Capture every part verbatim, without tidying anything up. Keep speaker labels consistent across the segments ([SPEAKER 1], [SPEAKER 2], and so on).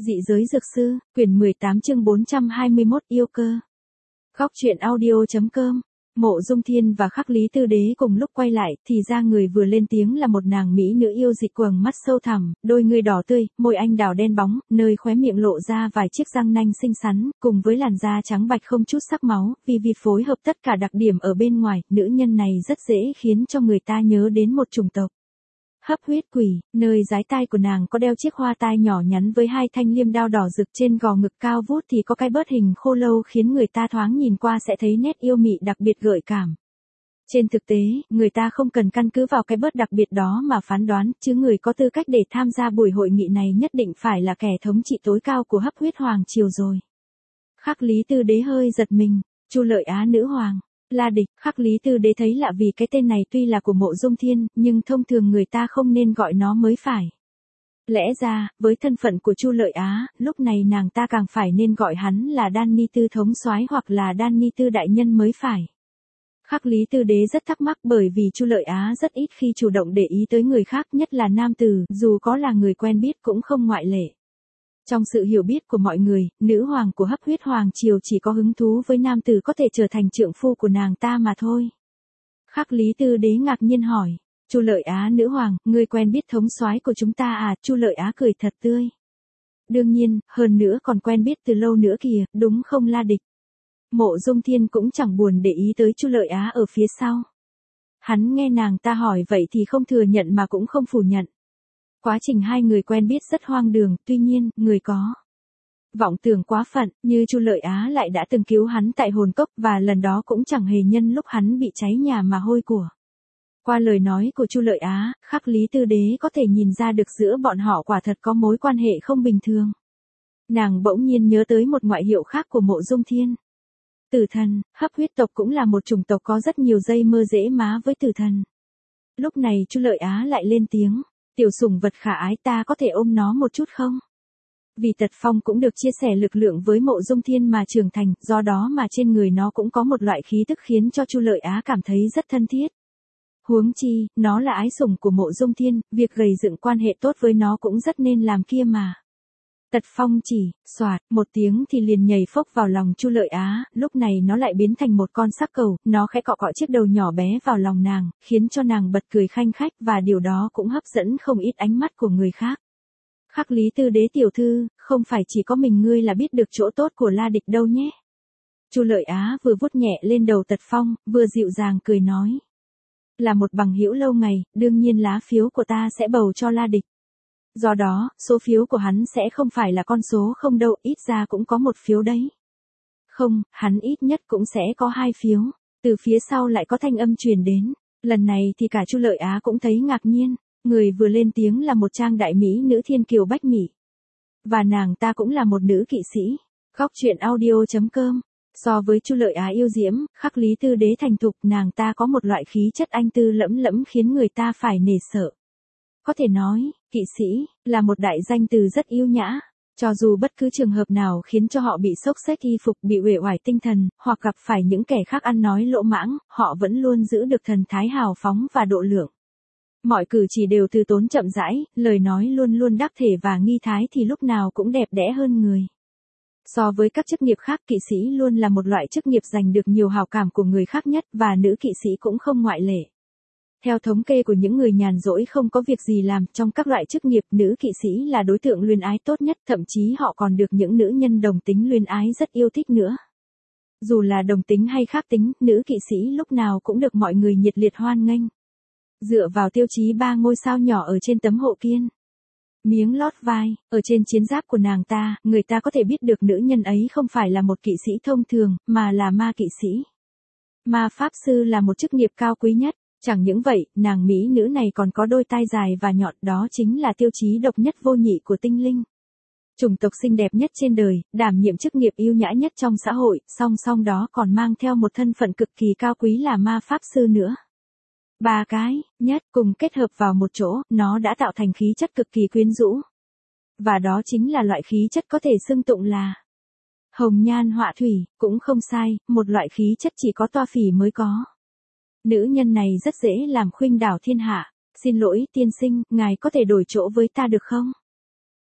[SPEAKER 1] Dị giới dược sư, quyển mười tám chương bốn trăm hai mươi mốt yêu cơ. Góc truyện audio.com. Mộ Dung Thiên và Khắc Lý Tư Đế cùng lúc quay lại, thì ra người vừa lên tiếng là một nàng mỹ nữ yêu dị quầng mắt sâu thẳm, đôi người đỏ tươi, môi anh đào đen bóng, nơi khóe miệng lộ ra vài chiếc răng nanh xinh xắn, cùng với làn da trắng bạch không chút sắc máu, vì vì phối hợp tất cả đặc điểm ở bên ngoài, nữ nhân này rất dễ khiến cho người ta nhớ đến một chủng tộc. Hấp huyết quỷ, nơi dái tai của nàng có đeo chiếc hoa tai nhỏ nhắn với hai thanh liêm đao đỏ rực, trên gò ngực cao vút thì có cái bớt hình khô lâu khiến người ta thoáng nhìn qua sẽ thấy nét yêu mị đặc biệt gợi cảm. Trên thực tế, người ta không cần căn cứ vào cái bớt đặc biệt đó mà phán đoán, chứ người có tư cách để tham gia buổi hội nghị này nhất định phải là kẻ thống trị tối cao của Hấp huyết hoàng triều rồi. Khắc Lý Tư Đế hơi giật mình, Chu Lợi Á nữ hoàng. La Địch. Khắc Lý Tư Đế thấy lạ vì cái tên này tuy là của Mộ Dung Thiên, nhưng thông thường người ta không nên gọi nó mới phải. Lẽ ra, với thân phận của Chu Lợi Á, lúc này nàng ta càng phải nên gọi hắn là Đan Ni Tư thống soái hoặc là Đan Ni Tư đại nhân mới phải. Khắc Lý Tư Đế rất thắc mắc bởi vì Chu Lợi Á rất ít khi chủ động để ý tới người khác, nhất là nam tử, dù có là người quen biết cũng không ngoại lệ. Trong sự hiểu biết của mọi người, nữ hoàng của Hấp huyết hoàng triều chỉ có hứng thú với nam tử có thể trở thành trượng phu của nàng ta mà thôi. Khắc Lý Tư Đế ngạc nhiên hỏi, Chu Lợi Á nữ hoàng, ngươi quen biết thống soái của chúng ta à? Chu Lợi Á cười thật tươi. Đương nhiên, hơn nữa còn quen biết từ lâu nữa kìa, đúng không La Địch? Mộ Dung Thiên cũng chẳng buồn để ý tới Chu Lợi Á ở phía sau. Hắn nghe nàng ta hỏi vậy thì không thừa nhận mà cũng không phủ nhận. Quá trình hai người quen biết rất hoang đường, tuy nhiên, người có vọng tưởng quá phận, như Chu Lợi Á lại đã từng cứu hắn tại hồn cốc, và lần đó cũng chẳng hề nhân lúc hắn bị cháy nhà mà hôi của. Qua lời nói của Chu Lợi Á, Khắc Lý Tư Đế có thể nhìn ra được giữa bọn họ quả thật có mối quan hệ không bình thường. Nàng bỗng nhiên nhớ tới một ngoại hiệu khác của Mộ Dung Thiên. Tử thần. Hấp huyết tộc cũng là một chủng tộc có rất nhiều dây mơ dễ má với tử thần. Lúc này Chu Lợi Á lại lên tiếng. Tiểu sủng vật khả ái, ta có thể ôm nó một chút không? Vì Tật Phong cũng được chia sẻ lực lượng với Mộ Dung Thiên mà trưởng thành, do đó mà trên người nó cũng có một loại khí tức khiến cho Chu Lợi Á cảm thấy rất thân thiết. Huống chi, nó là ái sủng của Mộ Dung Thiên, việc gầy dựng quan hệ tốt với nó cũng rất nên làm kia mà. Tật Phong chỉ, xoạt, một tiếng thì liền nhảy phốc vào lòng Chu Lợi Á, lúc này nó lại biến thành một con sắc cầu, nó khẽ cọ cọ chiếc đầu nhỏ bé vào lòng nàng, khiến cho nàng bật cười khanh khách, và điều đó cũng hấp dẫn không ít ánh mắt của người khác. Khắc Lý Tư Đế tiểu thư, không phải chỉ có mình ngươi là biết được chỗ tốt của La Địch đâu nhé. Chu Lợi Á vừa vuốt nhẹ lên đầu Tật Phong, vừa dịu dàng cười nói. Là một bằng hữu lâu ngày, đương nhiên lá phiếu của ta sẽ bầu cho La Địch. Do đó, số phiếu của hắn sẽ không phải là con số không đâu, ít ra cũng có một phiếu đấy. Không, hắn ít nhất cũng sẽ có hai phiếu. Từ phía sau lại có thanh âm truyền đến. Lần này thì cả Chu Lợi Á cũng thấy ngạc nhiên. Người vừa lên tiếng là một trang đại mỹ nữ thiên kiều bách mỹ. Và nàng ta cũng là một nữ kỵ sĩ. Góc truyện audio.com. So với Chu Lợi Á yêu diễm, Khắc Lý Tư Đế thành thục, nàng ta có một loại khí chất anh tư lẫm lẫm khiến người ta phải nể sợ. Có thể nói, kỵ sĩ, là một đại danh từ rất yêu nhã. Cho dù bất cứ trường hợp nào khiến cho họ bị xốc xếch y phục, bị uể oải tinh thần, hoặc gặp phải những kẻ khác ăn nói lỗ mãng, họ vẫn luôn giữ được thần thái hào phóng và độ lượng. Mọi cử chỉ đều từ tốn chậm rãi, lời nói luôn luôn đắc thể và nghi thái thì lúc nào cũng đẹp đẽ hơn người. So với các chức nghiệp khác, kỵ sĩ luôn là một loại chức nghiệp giành được nhiều hào cảm của người khác nhất, và nữ kỵ sĩ cũng không ngoại lệ. Theo thống kê của những người nhàn rỗi không có việc gì làm, trong các loại chức nghiệp, nữ kỵ sĩ là đối tượng luyến ái tốt nhất, thậm chí họ còn được những nữ nhân đồng tính luyến ái rất yêu thích nữa. Dù là đồng tính hay khác tính, nữ kỵ sĩ lúc nào cũng được mọi người nhiệt liệt hoan nghênh. Dựa vào tiêu chí ba ngôi sao nhỏ ở trên tấm hộ kiên miếng lót vai, ở trên chiến giáp của nàng ta, người ta có thể biết được nữ nhân ấy không phải là một kỵ sĩ thông thường, mà là ma kỵ sĩ. Ma pháp sư là một chức nghiệp cao quý nhất. Chẳng những vậy, nàng mỹ nữ này còn có đôi tai dài và nhọn, đó chính là tiêu chí độc nhất vô nhị của tinh linh. Chủng tộc xinh đẹp nhất trên đời, đảm nhiệm chức nghiệp yêu nhã nhất trong xã hội, song song đó còn mang theo một thân phận cực kỳ cao quý là ma pháp sư nữa. Ba cái, nhất, cùng kết hợp vào một chỗ, nó đã tạo thành khí chất cực kỳ quyến rũ. Và đó chính là loại khí chất có thể xưng tụng là hồng nhan họa thủy, cũng không sai, một loại khí chất chỉ có toa phỉ mới có. Nữ nhân này rất dễ làm khuynh đảo thiên hạ. Xin lỗi, tiên sinh, ngài có thể đổi chỗ với ta được không?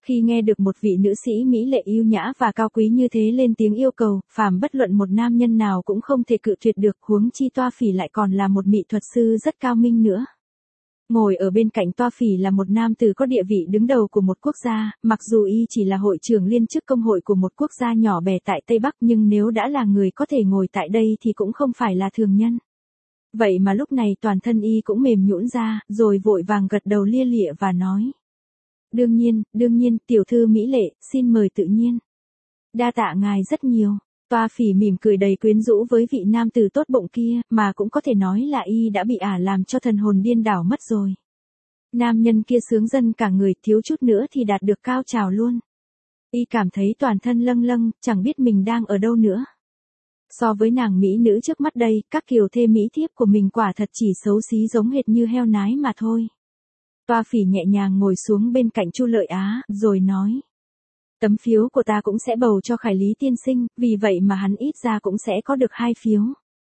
[SPEAKER 1] Khi nghe được một vị nữ sĩ mỹ lệ yêu nhã và cao quý như thế lên tiếng yêu cầu, phàm bất luận một nam nhân nào cũng không thể cự tuyệt được, huống chi Toa Phỉ lại còn là một mỹ thuật sư rất cao minh nữa. Ngồi ở bên cạnh Toa Phỉ là một nam tử có địa vị đứng đầu của một quốc gia, mặc dù y chỉ là hội trưởng liên chức công hội của một quốc gia nhỏ bé tại Tây Bắc, nhưng nếu đã là người có thể ngồi tại đây thì cũng không phải là thường nhân. Vậy mà lúc này toàn thân y cũng mềm nhũn ra, rồi vội vàng gật đầu lia lịa và nói. Đương nhiên, đương nhiên, tiểu thư mỹ lệ, xin mời tự nhiên. Đa tạ ngài rất nhiều. Toa Phỉ mỉm cười đầy quyến rũ với vị nam tử tốt bụng kia, mà cũng có thể nói là y đã bị ả làm cho thần hồn điên đảo mất rồi. Nam nhân kia sướng dân cả người, thiếu chút nữa thì đạt được cao trào luôn. Y cảm thấy toàn thân lâng lâng, chẳng biết mình đang ở đâu nữa. So với nàng mỹ nữ trước mắt đây, các kiều thê mỹ thiếp của mình quả thật chỉ xấu xí giống hệt như heo nái mà thôi. Toa Phỉ nhẹ nhàng ngồi xuống bên cạnh Chu Lợi Á, rồi nói. Tấm phiếu của ta cũng sẽ bầu cho Khải Lý tiên sinh, vì vậy mà hắn ít ra cũng sẽ có được hai phiếu.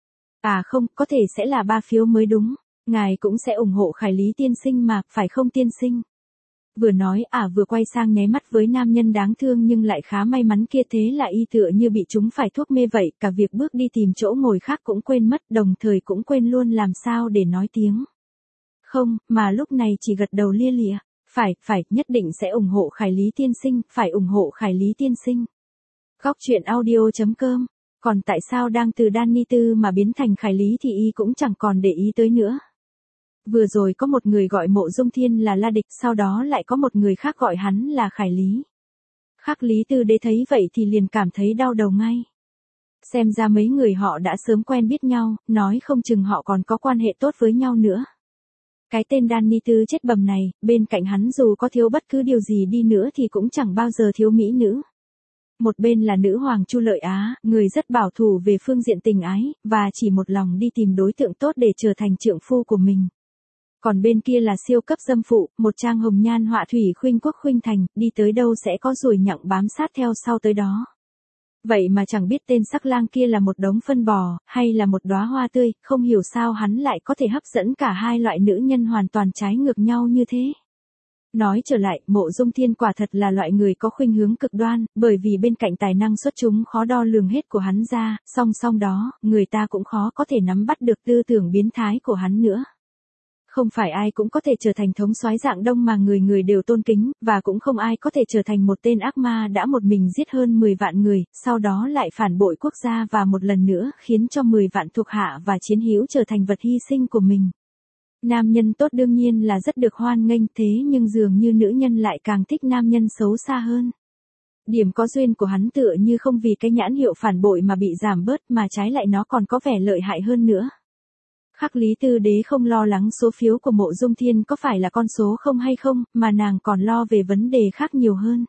[SPEAKER 1] À không, có thể sẽ là ba phiếu mới đúng. Ngài cũng sẽ ủng hộ Khải Lý tiên sinh mà, phải không tiên sinh? Vừa nói ả à, vừa quay sang nháy mắt với nam nhân đáng thương nhưng lại khá may mắn kia, thế là y tựa như bị trúng phải thuốc mê vậy, cả việc bước đi tìm chỗ ngồi khác cũng quên mất, đồng thời cũng quên luôn làm sao để nói tiếng. Không, mà lúc này chỉ gật đầu lia lịa. Phải, phải, nhất định sẽ ủng hộ Khải Lý tiên sinh, phải ủng hộ Khải Lý tiên sinh. Góc truyện audio chấm com. Còn tại sao đang từ Danny Tư mà biến thành Khải Lý thì y cũng chẳng còn để ý tới nữa. Vừa rồi có một người gọi Mộ Dung Thiên là La Địch, sau đó lại có một người khác gọi hắn là Khải Lý. Khắc Lý Tư Đế thấy vậy thì liền cảm thấy đau đầu ngay. Xem ra mấy người họ đã sớm quen biết nhau, nói không chừng họ còn có quan hệ tốt với nhau nữa. Cái tên Danny Tư chết bầm này, bên cạnh hắn dù có thiếu bất cứ điều gì đi nữa thì cũng chẳng bao giờ thiếu mỹ nữ. Một bên là nữ hoàng Chu Lợi Á, người rất bảo thủ về phương diện tình ái, và chỉ một lòng đi tìm đối tượng tốt để trở thành trượng phu của mình. Còn bên kia là siêu cấp dâm phụ, một trang hồng nhan họa thủy khuynh quốc khuynh thành, đi tới đâu sẽ có ruồi nhặng bám sát theo sau tới đó. Vậy mà chẳng biết tên sắc lang kia là một đống phân bò, hay là một đóa hoa tươi, không hiểu sao hắn lại có thể hấp dẫn cả hai loại nữ nhân hoàn toàn trái ngược nhau như thế. Nói trở lại, Mộ Dung Thiên quả thật là loại người có khuynh hướng cực đoan, bởi vì bên cạnh tài năng xuất chúng khó đo lường hết của hắn ra, song song đó, người ta cũng khó có thể nắm bắt được tư tưởng biến thái của hắn nữa. Không phải ai cũng có thể trở thành thống soái dạng đông mà người người đều tôn kính, và cũng không ai có thể trở thành một tên ác ma đã một mình giết hơn mười vạn người, sau đó lại phản bội quốc gia và một lần nữa khiến cho mười vạn thuộc hạ và chiến hữu trở thành vật hy sinh của mình. Nam nhân tốt đương nhiên là rất được hoan nghênh, thế nhưng dường như nữ nhân lại càng thích nam nhân xấu xa hơn. Điểm có duyên của hắn tựa như không vì cái nhãn hiệu phản bội mà bị giảm bớt, mà trái lại nó còn có vẻ lợi hại hơn nữa. Khắc Lý Tư Đế không lo lắng số phiếu của Mộ Dung Thiên có phải là con số không hay không, mà nàng còn lo về vấn đề khác nhiều hơn.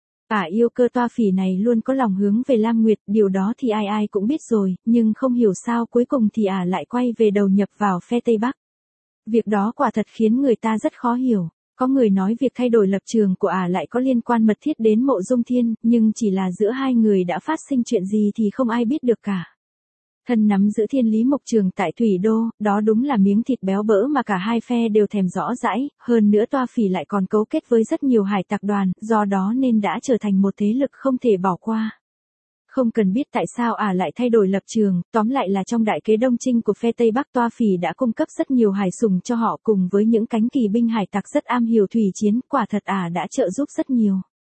[SPEAKER 1] Ả yêu cơ Toa Phỉ này luôn có lòng hướng về Lam Nguyệt, điều đó thì ai ai cũng biết rồi, nhưng không hiểu sao cuối cùng thì Ả lại quay về đầu nhập vào phe Tây Bắc. Việc đó quả thật khiến người ta rất khó hiểu. Có người nói việc thay đổi lập trường của Ả lại có liên quan mật thiết đến Mộ Dung Thiên, nhưng chỉ là giữa hai người đã phát sinh chuyện gì thì không ai biết được cả. Thân nắm giữ Thiên Lý Mộc Trường tại Thủy Đô, đó đúng là miếng thịt béo bỡ mà cả hai phe đều thèm rõ rãi, hơn nữa Toa Phỉ lại còn cấu kết với rất nhiều hải tặc đoàn, do đó nên đã trở thành một thế lực không thể bỏ qua. Không cần biết tại sao Ả lại thay đổi lập trường, tóm lại là trong đại kế đông chinh của phe Tây Bắc, Toa Phỉ đã cung cấp rất nhiều hải sủng cho họ cùng với những cánh kỳ binh hải tặc rất am hiểu thủy chiến, quả thật Ả đã trợ giúp rất nhiều.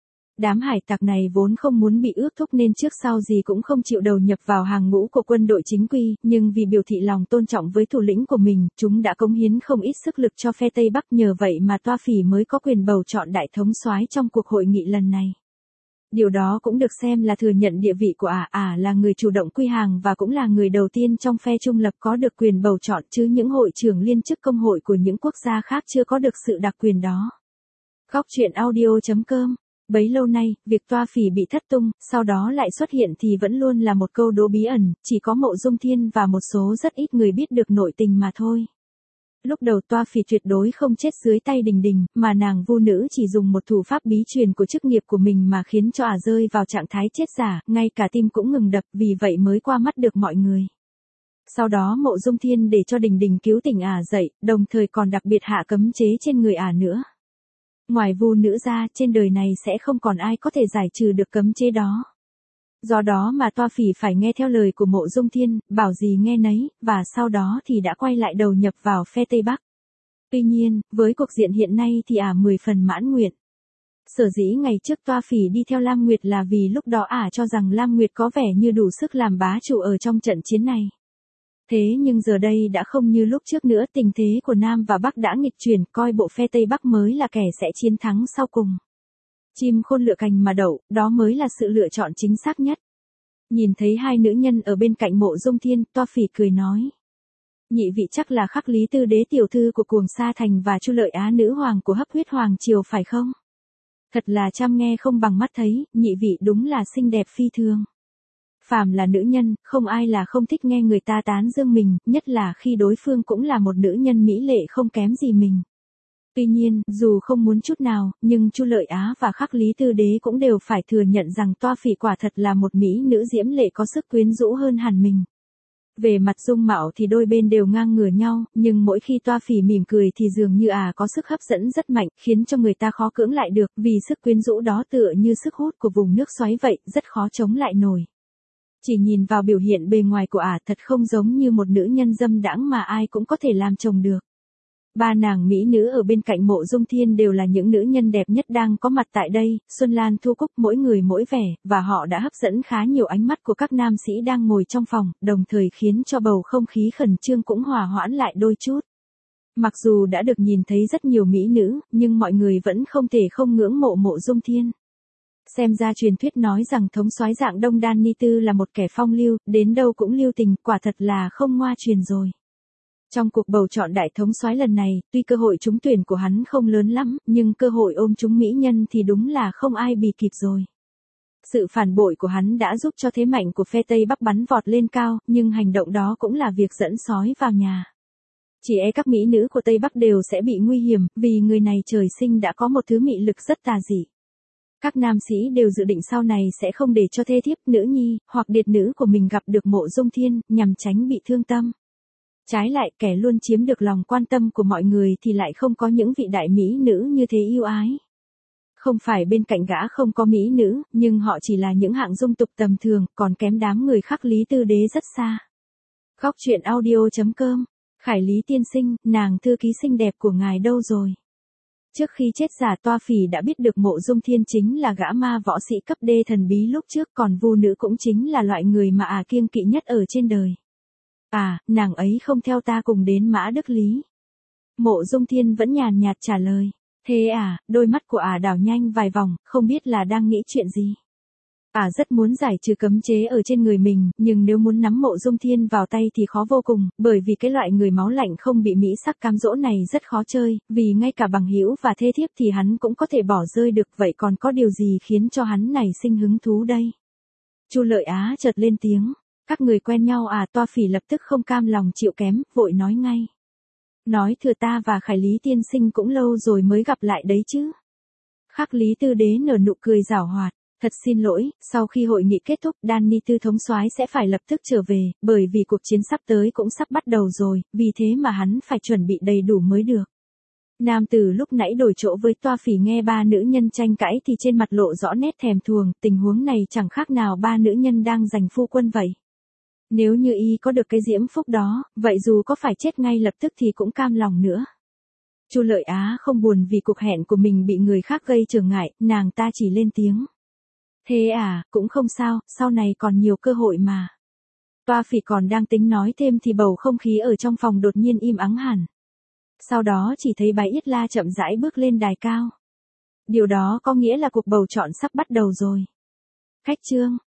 [SPEAKER 1] Đám hải tặc này vốn không muốn bị ước thúc nên trước sau gì cũng không chịu đầu nhập vào hàng ngũ của quân đội chính quy, nhưng vì biểu thị lòng tôn trọng với thủ lĩnh của mình, chúng đã cống hiến không ít sức lực cho phe Tây Bắc, nhờ vậy mà Toa Phỉ mới có quyền bầu chọn đại thống soái trong cuộc hội nghị lần này. Điều đó cũng được xem là thừa nhận địa vị của Ả, Ả là người chủ động quy hàng và cũng là người đầu tiên trong phe trung lập có được quyền bầu chọn, chứ những hội trưởng liên chức công hội của những quốc gia khác chưa có được sự đặc quyền đó. Góc truyện audio chấm com. Bấy lâu nay, việc Toa Phỉ bị thất tung, sau đó lại xuất hiện thì vẫn luôn là một câu đố bí ẩn, chỉ có Mộ Dung Thiên và một số rất ít người biết được nội tình mà thôi. Lúc đầu Toa Phỉ tuyệt đối không chết dưới tay Đình Đình, mà nàng vu nữ chỉ dùng một thủ pháp bí truyền của chức nghiệp của mình mà khiến cho Ả rơi vào trạng thái chết giả, ngay cả tim cũng ngừng đập, vì vậy mới qua mắt được mọi người. Sau đó Mộ Dung Thiên để cho Đình Đình cứu tỉnh Ả dậy, đồng thời còn đặc biệt hạ cấm chế trên người Ả nữa. Ngoài Vu nữ ra, trên đời này sẽ không còn ai có thể giải trừ được cấm chế đó. Do đó mà Toa Phỉ phải nghe theo lời của Mộ Dung Thiên, bảo gì nghe nấy, và sau đó thì đã quay lại đầu nhập vào phe Tây Bắc. Tuy nhiên, với cuộc diện hiện nay thì ả mười phần mãn nguyện. Sở dĩ ngày trước Toa Phỉ đi theo Lam Nguyệt là vì lúc đó ả cho rằng Lam Nguyệt có vẻ như đủ sức làm bá chủ ở trong trận chiến này. Thế nhưng giờ đây đã không như lúc trước nữa, tình thế của Nam và Bắc đã nghịch chuyển, coi bộ phe Tây Bắc mới là kẻ sẽ chiến thắng sau cùng. Chim khôn lựa cành mà đậu, đó mới là sự lựa chọn chính xác nhất. Nhìn thấy hai nữ nhân ở bên cạnh Mộ Dung Thiên, Toa Phỉ cười nói. Nhị vị chắc là Khắc Lý Tư Đế tiểu thư của Cuồng Sa Thành và Chu Lợi Á nữ hoàng của Hấp Huyết Hoàng triều phải không? Thật là chăm nghe không bằng mắt thấy, nhị vị đúng là xinh đẹp phi thường. Phàm là nữ nhân, không ai là không thích nghe người ta tán dương mình, nhất là khi đối phương cũng là một nữ nhân mỹ lệ không kém gì mình. Tuy nhiên, dù không muốn chút nào, nhưng Chu Lợi Á và Khắc Lý Tư Đế cũng đều phải thừa nhận rằng Toa Phỉ quả thật là một mỹ nữ diễm lệ có sức quyến rũ hơn hẳn mình. Về mặt dung mạo thì đôi bên đều ngang ngửa nhau, nhưng mỗi khi Toa Phỉ mỉm cười thì dường như à có sức hấp dẫn rất mạnh, khiến cho người ta khó cưỡng lại được, vì sức quyến rũ đó tựa như sức hút của vùng nước xoáy vậy, rất khó chống lại nổi. Chỉ nhìn vào biểu hiện bề ngoài của ả thật không giống như một nữ nhân dâm đãng mà ai cũng có thể làm chồng được. Ba nàng mỹ nữ ở bên cạnh Mộ Dung Thiên đều là những nữ nhân đẹp nhất đang có mặt tại đây, Xuân Lan Thu Cúc mỗi người mỗi vẻ, và họ đã hấp dẫn khá nhiều ánh mắt của các nam sĩ đang ngồi trong phòng, đồng thời khiến cho bầu không khí khẩn trương cũng hòa hoãn lại đôi chút. Mặc dù đã được nhìn thấy rất nhiều mỹ nữ, nhưng mọi người vẫn không thể không ngưỡng mộ Mộ Dung Thiên. Xem ra truyền thuyết nói rằng thống soái dạng Đông Đan Ni Tư là một kẻ phong lưu, đến đâu cũng lưu tình, quả thật là không ngoa truyền rồi. Trong cuộc bầu chọn đại thống soái lần này, tuy cơ hội trúng tuyển của hắn không lớn lắm, nhưng cơ hội ôm trúng mỹ nhân thì đúng là không ai bì kịp rồi. Sự phản bội của hắn đã giúp cho thế mạnh của phe Tây Bắc bắn vọt lên cao, nhưng hành động đó cũng là việc dẫn sói vào nhà. Chỉ e các mỹ nữ của Tây Bắc đều sẽ bị nguy hiểm, vì người này trời sinh đã có một thứ mị lực rất tà dị. Các nam sĩ đều dự định sau này sẽ không để cho thê thiếp, nữ nhi, hoặc điệt nữ của mình gặp được Mộ Dung Thiên, nhằm tránh bị thương tâm. Trái lại, kẻ luôn chiếm được lòng quan tâm của mọi người thì lại không có những vị đại mỹ nữ như thế yêu ái. Không phải bên cạnh gã không có mỹ nữ, nhưng họ chỉ là những hạng dung tục tầm thường, còn kém đám người Khắc Lý Tư Đế rất xa. Góc truyện audio chấm com. Khải Lý tiên sinh, nàng thư ký xinh đẹp của ngài đâu rồi? Trước khi chết giả Toa Phỉ đã biết được Mộ Dung Thiên chính là gã ma võ sĩ cấp D thần bí lúc trước, còn Vu nữ cũng chính là loại người mà à kiêng kỵ nhất ở trên đời. À, nàng ấy không theo ta cùng đến Mã Đức Lý. Mộ Dung Thiên vẫn nhàn nhạt trả lời. Thế à, đôi mắt của ả à đảo nhanh vài vòng, không biết là đang nghĩ chuyện gì. Ả à rất muốn giải trừ cấm chế ở trên người mình, nhưng nếu muốn nắm Mộ Dung Thiên vào tay thì khó vô cùng, bởi vì cái loại người máu lạnh không bị mỹ sắc cám dỗ này rất khó chơi, vì ngay cả bằng hữu và thê thiếp thì hắn cũng có thể bỏ rơi được, vậy còn có điều gì khiến cho hắn nảy sinh hứng thú đây? Chu Lợi Á chợt lên tiếng. Các người quen nhau à? Toa Phỉ lập tức không cam lòng chịu kém, vội nói ngay. Nói thừa ta và Khải Lý tiên sinh cũng lâu rồi mới gặp lại đấy chứ. Khắc Lý Tư Đế nở nụ cười giảo hoạt. Thật xin lỗi, sau khi hội nghị kết thúc, Đan Ni Tư thống soái sẽ phải lập tức trở về, bởi vì cuộc chiến sắp tới cũng sắp bắt đầu rồi, vì thế mà hắn phải chuẩn bị đầy đủ mới được. Nam tử lúc nãy đổi chỗ với Toa Phỉ nghe ba nữ nhân tranh cãi thì trên mặt lộ rõ nét thèm thuồng, tình huống này chẳng khác nào ba nữ nhân đang giành phu quân vậy. Nếu như y có được cái diễm phúc đó, vậy dù có phải chết ngay lập tức thì cũng cam lòng nữa. Chu Lợi Á không buồn vì cuộc hẹn của mình bị người khác gây trở ngại, nàng ta chỉ lên tiếng. Thế à, cũng không sao, sau này còn nhiều cơ hội mà. Toa Phỉ còn đang tính nói thêm thì bầu không khí ở trong phòng đột nhiên im ắng hẳn. Sau đó chỉ thấy Bái Yết La chậm rãi bước lên đài cao. Điều đó có nghĩa là cuộc bầu chọn sắp bắt đầu rồi. Khách trương,